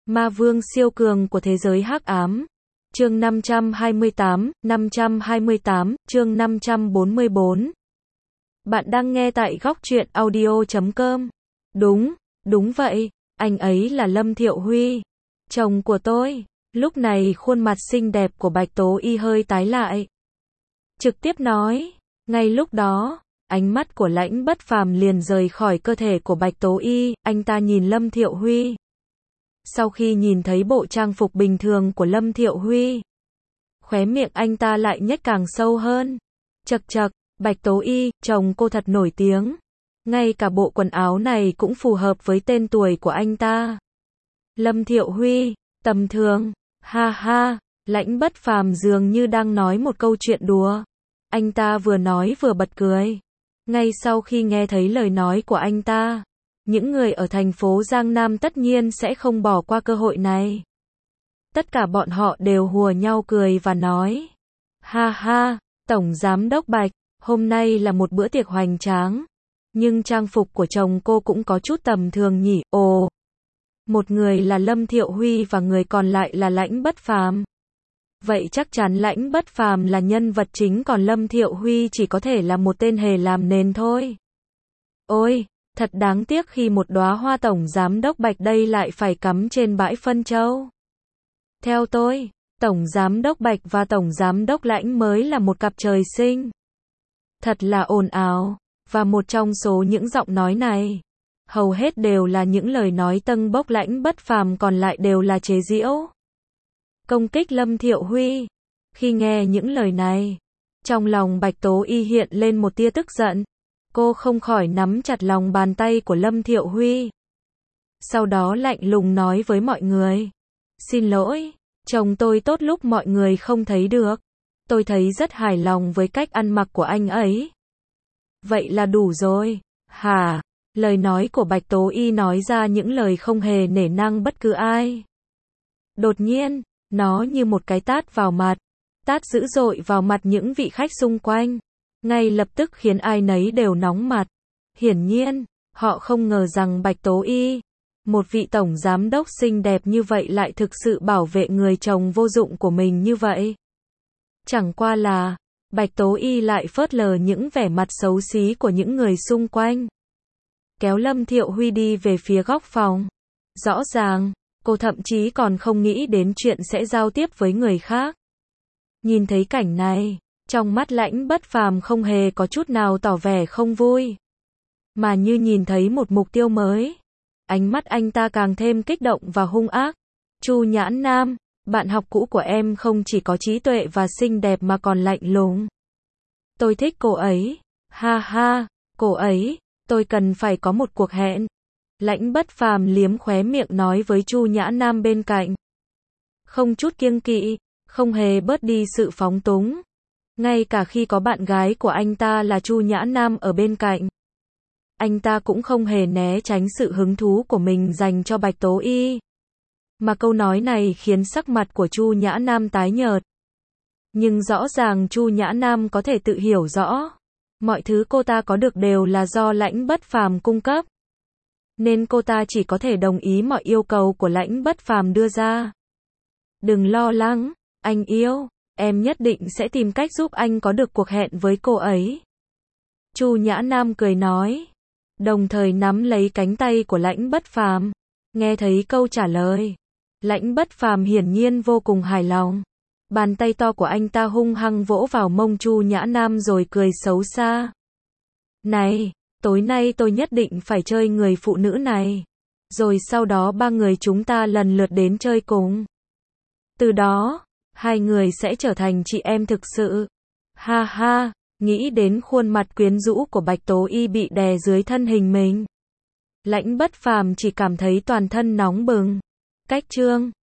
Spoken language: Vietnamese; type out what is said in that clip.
Ma vương siêu cường của thế giới hắc ám. Chương 528, chương 544. Bạn đang nghe tại góc truyện audio.com. Đúng vậy, anh ấy là Lâm Thiệu Huy, chồng của tôi. Lúc này khuôn mặt xinh đẹp của Bạch Tố Y hơi tái lại. Trực tiếp nói, ngay lúc đó, ánh mắt của Lãnh Bất Phàm liền rời khỏi cơ thể của Bạch Tố Y, anh ta nhìn Lâm Thiệu Huy. Sau khi nhìn thấy bộ trang phục bình thường của Lâm Thiệu Huy, khóe miệng anh ta lại nhếch càng sâu hơn. Chậc chậc, Bạch Tố Y, chồng cô thật nổi tiếng. Ngay cả bộ quần áo này cũng phù hợp với tên tuổi của anh ta. Lâm Thiệu Huy, tầm thường, ha ha, Lãnh Bất Phàm dường như đang nói một câu chuyện đùa. Anh ta vừa nói vừa bật cười. Ngay sau khi nghe thấy lời nói của anh ta, những người ở thành phố Giang Nam tất nhiên sẽ không bỏ qua cơ hội này. Tất cả bọn họ đều hùa nhau cười và nói, ha ha, Tổng Giám Đốc Bạch, hôm nay là một bữa tiệc hoành tráng. Nhưng trang phục của chồng cô cũng có chút tầm thường nhỉ. Ồ, một người là Lâm Thiệu Huy và người còn lại là Lãnh Bất Phàm. Vậy chắc chắn Lãnh Bất Phàm là nhân vật chính, còn Lâm Thiệu Huy chỉ có thể là một tên hề làm nền thôi. Ôi, thật đáng tiếc khi một đóa hoa Tổng Giám Đốc Bạch đây lại phải cắm trên bãi phân châu. Theo tôi, Tổng Giám Đốc Bạch và Tổng Giám Đốc Lãnh mới là một cặp trời sinh. Thật là ồn ào, và một trong số những giọng nói này, hầu hết đều là những lời nói tâng bốc Lãnh Bất Phàm, còn lại đều là chế giễu, công kích Lâm Thiệu Huy. Khi nghe những lời này, trong lòng Bạch Tố Y hiện lên một tia tức giận. Cô không khỏi nắm chặt lòng bàn tay của Lâm Thiệu Huy. Sau đó lạnh lùng nói với mọi người, xin lỗi, chồng tôi tốt lúc mọi người không thấy được. Tôi thấy rất hài lòng với cách ăn mặc của anh ấy. Vậy là đủ rồi, hả? Lời nói của Bạch Tố Y nói ra những lời không hề nể nang bất cứ ai. Đột nhiên, nó như một cái tát vào mặt, tát dữ dội vào mặt những vị khách xung quanh, ngay lập tức khiến ai nấy đều nóng mặt. Hiển nhiên, họ không ngờ rằng Bạch Tố Y, một vị tổng giám đốc xinh đẹp như vậy lại thực sự bảo vệ người chồng vô dụng của mình như vậy. Chẳng qua là, Bạch Tố Y lại phớt lờ những vẻ mặt xấu xí của những người xung quanh, kéo Lâm Thiệu Huy đi về phía góc phòng. Rõ ràng, cô thậm chí còn không nghĩ đến chuyện sẽ giao tiếp với người khác. Nhìn thấy cảnh này, trong mắt Lãnh Bất Phàm không hề có chút nào tỏ vẻ không vui, mà như nhìn thấy một mục tiêu mới. Ánh mắt anh ta càng thêm kích động và hung ác. Chu Nhãn Nam, bạn học cũ của em không chỉ có trí tuệ và xinh đẹp mà còn lạnh lùng. Tôi thích cô ấy. Ha ha, cô ấy, tôi cần phải có một cuộc hẹn. Lãnh Bất Phàm liếm khóe miệng nói với Chu Nhã Nam bên cạnh. Không chút kiêng kỵ, không hề bớt đi sự phóng túng. Ngay cả khi có bạn gái của anh ta là Chu Nhã Nam ở bên cạnh, anh ta cũng không hề né tránh sự hứng thú của mình dành cho Bạch Tố Y. Mà câu nói này khiến sắc mặt của Chu Nhã Nam tái nhợt. Nhưng rõ ràng Chu Nhã Nam có thể tự hiểu rõ, mọi thứ cô ta có được đều là do Lãnh Bất Phàm cung cấp, nên cô ta chỉ có thể đồng ý mọi yêu cầu của Lãnh Bất Phàm đưa ra. Đừng lo lắng, anh yêu, em nhất định sẽ tìm cách giúp anh có được cuộc hẹn với cô ấy. Chu Nhã Nam cười nói, đồng thời nắm lấy cánh tay của Lãnh Bất Phàm. Nghe thấy câu trả lời, Lãnh Bất Phàm hiển nhiên vô cùng hài lòng. Bàn tay to của anh ta hung hăng vỗ vào mông Chu Nhã Nam rồi cười xấu xa. Này, tối nay tôi nhất định phải chơi người phụ nữ này. Rồi sau đó ba người chúng ta lần lượt đến chơi cùng. Từ đó, hai người sẽ trở thành chị em thực sự. Ha ha, nghĩ đến khuôn mặt quyến rũ của Bạch Tố Y bị đè dưới thân hình mình, Lãnh Bất Phàm chỉ cảm thấy toàn thân nóng bừng. Cách chương